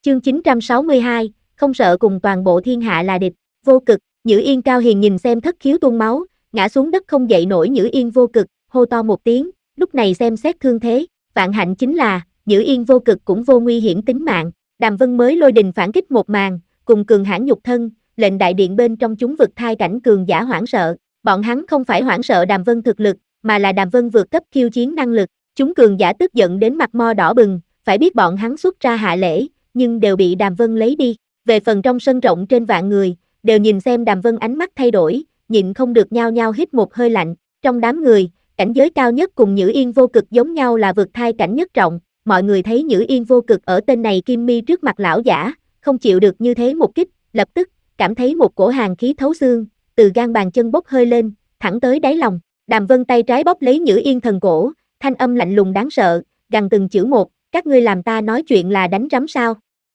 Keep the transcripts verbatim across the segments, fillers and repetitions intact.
Chương chín trăm sáu mươi hai, không sợ cùng toàn bộ thiên hạ là địch. Vô Cực. Nhữ Yên Cao Hiền nhìn xem thất khiếu tuôn máu, ngã xuống đất không dậy nổi Nhữ Yên Vô Cực, hô to một tiếng, lúc này xem xét thương thế, vạn hạnh chính là, Nhữ Yên Vô Cực cũng vô nguy hiểm tính mạng. Đàm Vân mới lôi đình phản kích một màn, cùng cường hãn nhục thân, lệnh đại điện bên trong chúng vực thai cảnh cường giả hoảng sợ. Bọn hắn không phải hoảng sợ Đàm Vân thực lực, mà là Đàm Vân vượt cấp khiêu chiến năng lực. Chúng cường giả tức giận đến mặt mo đỏ bừng, phải biết bọn hắn xuất ra hạ lễ, nhưng đều bị Đàm Vân lấy đi. Về phần trong sân rộng trên vạn người, đều nhìn xem Đàm Vân ánh mắt thay đổi, nhịn không được nhao nhao hít một hơi lạnh. Trong đám người, cảnh giới cao nhất cùng Nhữ Yên Vô Cực giống nhau là vực thai cảnh nhất trọng, mọi người thấy Nhữ Yên Vô Cực ở tên này Kim Mi trước mặt lão giả, không chịu được như thế một kích, lập tức cảm thấy một cổ hàn khí thấu xương, từ gan bàn chân bốc hơi lên, thẳng tới đáy lòng. Đàm Vân tay trái bóp lấy Nhữ Yên thần cổ, thanh âm lạnh lùng đáng sợ, gằn từng chữ một, các ngươi làm ta nói chuyện là đánh rắm sao?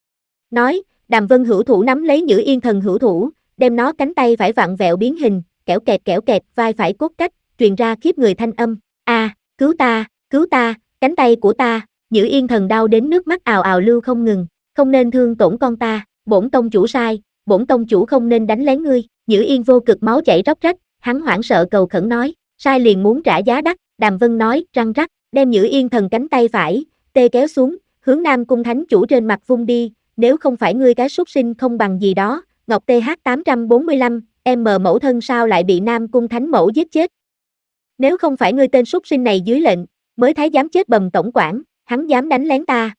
Nói, Đàm Vân hữu thủ nắm lấy Nhữ Yên thần hữu thủ, đem nó cánh tay phải vặn vẹo biến hình, kẽo kẹt kẽo kẹt, vai phải cốt cách, truyền ra khiếp người thanh âm, a, cứu ta, cứu ta, cánh tay của ta. Nhữ Yên thần đau đến nước mắt ào ào lưu không ngừng, không nên thương tổn con ta, bổn tông chủ sai, bổn tông chủ không nên đánh lén ngươi. Nhữ Yên Vô Cực máu chảy róc rách, hắn hoảng sợ cầu khẩn nói, sai liền muốn trả giá đắt. Đàm Vân nói, răng rắc, đem Nhữ Yên thần cánh tay phải, tê kéo xuống, hướng Nam Cung thánh chủ trên mặt vung đi, nếu không phải ngươi cái súc sinh không bằng gì đó, Ngọc T H tám trăm bốn mươi lăm, em mẫu thân sao lại bị Nam Cung thánh mẫu giết chết? Nếu không phải ngươi tên súc sinh này dưới lệnh, mới thái dám chết bầm tổng quản, hắn dám đánh lén ta.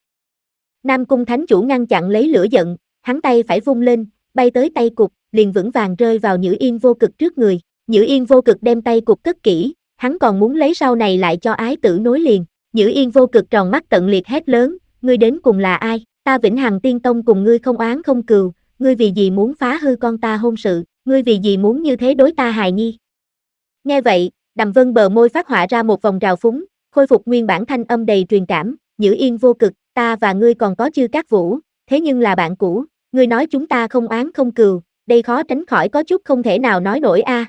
Nam Cung thánh chủ ngăn chặn lấy lửa giận, hắn tay phải vung lên, bay tới tay cục, liền vững vàng rơi vào Nhữ Yên Vô Cực trước người. Nhữ Yên Vô Cực đem tay cục cất kỹ, hắn còn muốn lấy sau này lại cho ái tử nối liền. Nhữ Yên Vô Cực tròn mắt tận liệt hét lớn, ngươi đến cùng là ai? Ta Vĩnh Hằng Tiên Tông cùng ngươi không oán không cừu, ngươi vì gì muốn phá hư con ta hôn sự, ngươi vì gì muốn như thế đối ta hài nhi? Nghe vậy, Đàm Vân bờ môi phát họa ra một vòng trào phúng, khôi phục nguyên bản thanh âm đầy truyền cảm, Nhữ Yên Vô Cực, ta và ngươi còn có Chư Cát Vũ, thế nhưng là bạn cũ, ngươi nói chúng ta không oán không cừu, đây khó tránh khỏi có chút không thể nào nói nổi a. À.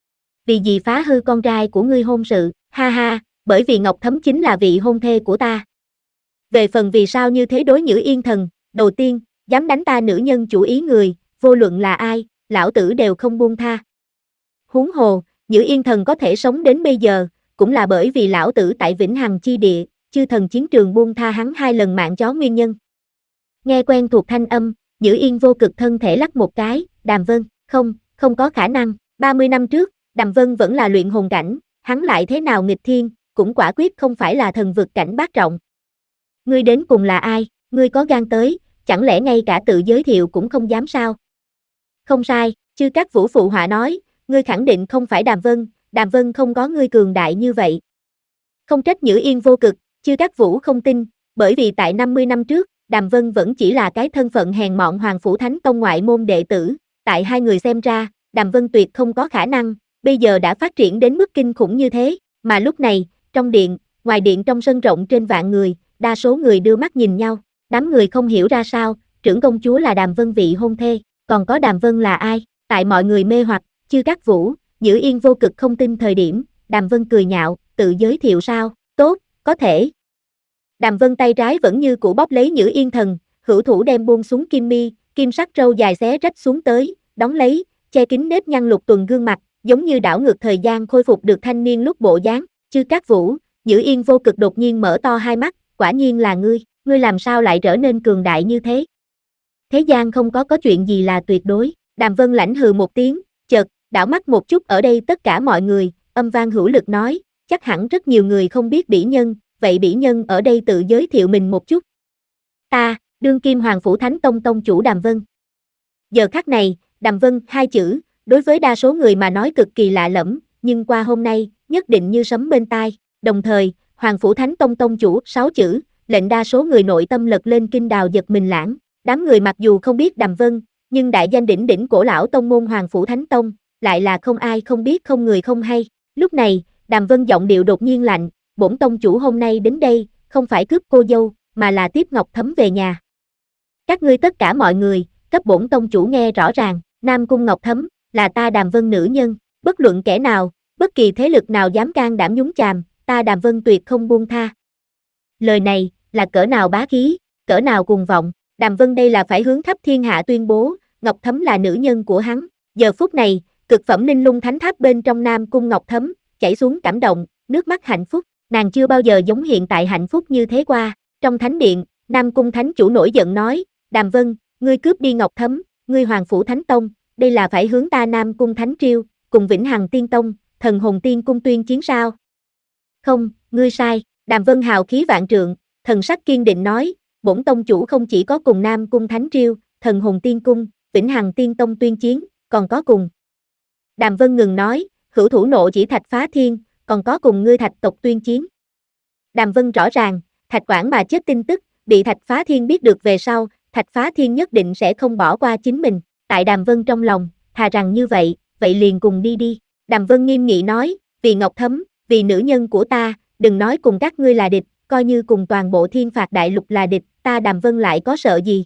Vì gì phá hư con trai của ngươi hôn sự, ha ha, bởi vì Ngọc Thấm chính là vị hôn thê của ta. Về phần vì sao như thế đối Nhữ Yên thần, đầu tiên, dám đánh ta nữ nhân chủ ý người, vô luận là ai, lão tử đều không buông tha. Huống hồ, Nhữ Yên thần có thể sống đến bây giờ, cũng là bởi vì lão tử tại Vĩnh Hằng chi địa, chư thần chiến trường buông tha hắn hai lần mạng chó nguyên nhân. Nghe quen thuộc thanh âm, Nhữ Yên Vô Cực thân thể lắc một cái, Đàm Vân, không, không có khả năng, ba mươi năm trước, Đàm Vân vẫn là luyện hồn cảnh, hắn lại thế nào nghịch thiên, cũng quả quyết không phải là thần vực cảnh bát trọng. Ngươi đến cùng là ai, ngươi có gan tới, chẳng lẽ ngay cả tự giới thiệu cũng không dám sao? Không sai, Chư Cát Vũ phụ họa nói, ngươi khẳng định không phải Đàm Vân, Đàm Vân không có ngươi cường đại như vậy. Không trách Nhữ Yên Vô Cực, Chư Cát Vũ không tin, bởi vì tại năm mươi năm trước, Đàm Vân vẫn chỉ là cái thân phận hèn mọn Hoàng Phủ Thánh Tông ngoại môn đệ tử, tại hai người xem ra, Đàm Vân tuyệt không có khả năng, bây giờ đã phát triển đến mức kinh khủng như thế, mà lúc này, trong điện, ngoài điện trong sân rộng trên vạn người, đa số người đưa mắt nhìn nhau, đám người không hiểu ra sao, trưởng công chúa là Đàm Vân vị hôn thê, còn có Đàm Vân là ai, tại mọi người mê hoặc, Chư Cát Vũ, Nhữ Yên Vô Cực không tin thời điểm, Đàm Vân cười nhạo, tự giới thiệu sao, tốt, có thể. Đàm Vân tay trái vẫn như cũ bóp lấy Nhữ Yên thần, hữu thủ đem buông xuống kim mi, kim sắc râu dài xé rách xuống tới, đóng lấy, che kín nếp nhăn lục tuần gương mặt, giống như đảo ngược thời gian khôi phục được thanh niên lúc bộ dáng. Chư Cát Vũ, Nhữ Yên Vô Cực đột nhiên mở to hai mắt, quả nhiên là ngươi, ngươi làm sao lại trở nên cường đại như thế? Thế gian không có có chuyện gì là tuyệt đối. Đàm Vân lãnh hừ một tiếng, chợt, đảo mắt một chút ở đây tất cả mọi người, âm vang hữu lực nói, chắc hẳn rất nhiều người không biết bỉ nhân, vậy bỉ nhân ở đây tự giới thiệu mình một chút. Ta, đương kim Hoàng Phủ Thánh Tông tông chủ Đàm Vân. Giờ khắc này, Đàm Vân, hai chữ, đối với đa số người mà nói cực kỳ lạ lẫm, nhưng qua hôm nay, nhất định như sấm bên tai. Đồng thời, Hoàng Phủ Thánh Tông tông chủ, sáu chữ, lệnh đa số người nội tâm lật lên kinh đào giật mình lãng. Đám người mặc dù không biết Đàm Vân, nhưng đại danh đỉnh đỉnh cổ lão tông môn Hoàng Phủ Thánh Tông, lại là không ai không biết không người không hay. Lúc này, Đàm Vân giọng điệu đột nhiên lạnh, bổn tông chủ hôm nay đến đây, không phải cướp cô dâu, mà là tiếp Ngọc Thấm về nhà. Các ngươi tất cả mọi người, cấp bổn tông chủ nghe rõ ràng, Nam Cung Ngọc Thấm, là ta Đàm Vân nữ nhân, bất luận kẻ nào, bất kỳ thế lực nào dám can đảm nhúng chàm, ta Đàm Vân tuyệt không buông tha. Lời này, là cỡ nào bá khí, cỡ nào cuồng vọng, Đàm Vân đây là phải hướng khắp thiên hạ tuyên bố, Ngọc Thấm là nữ nhân của hắn. Giờ phút này, cực phẩm Ninh Lung Thánh Tháp bên trong Nam Cung Ngọc Thấm, chảy xuống cảm động, nước mắt hạnh phúc, nàng chưa bao giờ giống hiện tại hạnh phúc như thế qua. Trong thánh điện, Nam Cung Thánh Chủ nổi giận nói, Đàm Vân, ngươi cướp đi Ngọc Thấm, ngươi Hoàng Phủ Thánh Tông, đây là phải hướng ta Nam Cung Thánh Triêu, cùng Vĩnh Hằng Tiên Tông, Thần Hồn Tiên Cung tuyên chiến sao? Không, ngươi sai. Đàm Vân hào khí vạn trượng, thần sắc kiên định nói, bổn tông chủ không chỉ có cùng Nam Cung Thánh Triêu, Thần Hồn Tiên Cung, Vĩnh Hằng Tiên Tông tuyên chiến, còn có cùng. Đàm Vân ngừng nói, hữu thủ nộ chỉ Thạch Phá Thiên, còn có cùng ngươi Thạch tộc tuyên chiến. Đàm Vân rõ ràng, Thạch Quảng mà chết tin tức, bị Thạch Phá Thiên biết được về sau, Thạch Phá Thiên nhất định sẽ không bỏ qua chính mình. Tại Đàm Vân trong lòng, thà rằng như vậy, vậy liền cùng đi đi. Đàm Vân nghiêm nghị nói, vì Ngọc Thấm, vì nữ nhân của ta, đừng nói cùng các ngươi là địch, coi như cùng toàn bộ thiên phạt đại lục là địch, ta Đàm Vân lại có sợ gì?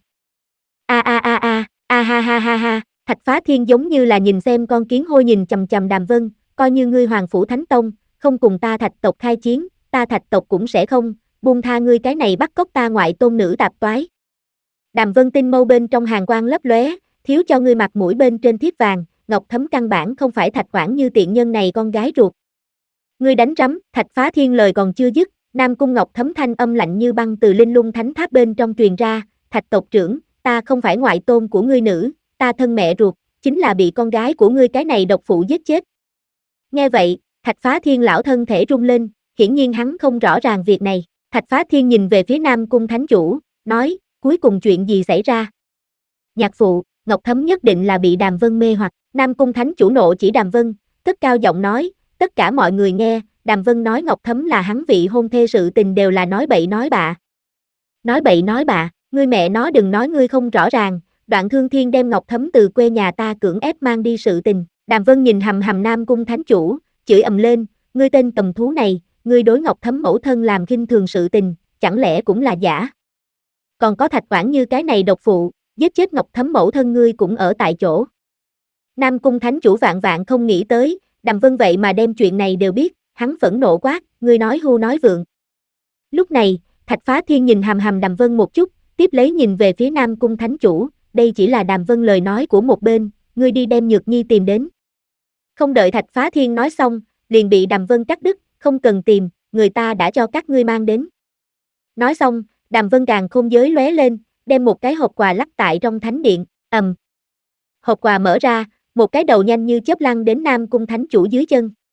A a a a, a ha ha ha ha, Thạch Phá Thiên giống như là nhìn xem con kiến hôi nhìn chằm chằm Đàm Vân, coi như ngươi Hoàng Phủ Thánh Tông, không cùng ta Thạch tộc khai chiến, ta Thạch tộc cũng sẽ không, buông tha ngươi cái này bắt cóc ta ngoại tôn nữ tạp toái. Đàm Vân tinh mâu bên trong hàng quang lấp lóe, thiếu cho ngươi mặt mũi bên trên thiếp vàng, Ngọc Thấm căn bản không phải Thạch Quảng như tiện nhân này con gái ruột. Ngươi đánh rắm, Thạch Phá Thiên lời còn chưa dứt, Nam Cung Ngọc Thấm thanh âm lạnh như băng từ Linh Lung Thánh Tháp bên trong truyền ra, Thạch tộc trưởng, ta không phải ngoại tôn của ngươi nữ, ta thân mẹ ruột, chính là bị con gái của ngươi cái này độc phụ giết chết. Nghe vậy, Thạch Phá Thiên lão thân thể rung lên, hiển nhiên hắn không rõ ràng việc này. Thạch Phá Thiên nhìn về phía Nam Cung Thánh Chủ, nói, cuối cùng chuyện gì xảy ra? Nhạc phụ, Ngọc Thấm nhất định là bị Đàm Vân mê hoặc. Nam Cung Thánh Chủ nộ chỉ Đàm Vân, cất cao giọng nói, tất cả mọi người nghe, Đàm Vân nói Ngọc Thấm là hắn vị hôn thê, sự tình đều là nói bậy nói bạ. Nói bậy nói bạ, ngươi mẹ nó đừng nói ngươi không rõ ràng, Đoạn Thương Thiên đem Ngọc Thấm từ quê nhà ta cưỡng ép mang đi sự tình. Đàm Vân nhìn hầm hầm Nam Cung Thánh Chủ, chửi ầm lên, ngươi tên tầm thú này, ngươi đối Ngọc Thấm mẫu thân làm khinh thường sự tình, chẳng lẽ cũng là giả? Còn có Thạch Quảng như cái này độc phụ, giết chết Ngọc Thấm mẫu thân ngươi cũng ở tại chỗ. Nam Cung Thánh Chủ vạn vạn không nghĩ tới, Đàm Vân vậy mà đem chuyện này đều biết, hắn phẫn nộ quát, ngươi nói hưu nói vượng. Lúc này, Thạch Phá Thiên nhìn hàm hàm Đàm Vân một chút, tiếp lấy nhìn về phía Nam Cung Thánh Chủ, đây chỉ là Đàm Vân lời nói của một bên, ngươi đi đem Nhược Nhi tìm đến. Không đợi Thạch Phá Thiên nói xong, liền bị Đàm Vân cắt đứt, không cần tìm, người ta đã cho các ngươi mang đến. Nói xong, Đàm Vân càng khôn giới lóe lên, đem một cái hộp quà lắc tại trong thánh điện, ầm. Hộp quà mở ra, một cái đầu nhanh như chớp lăn đến Nam Cung Thánh Chủ dưới chân.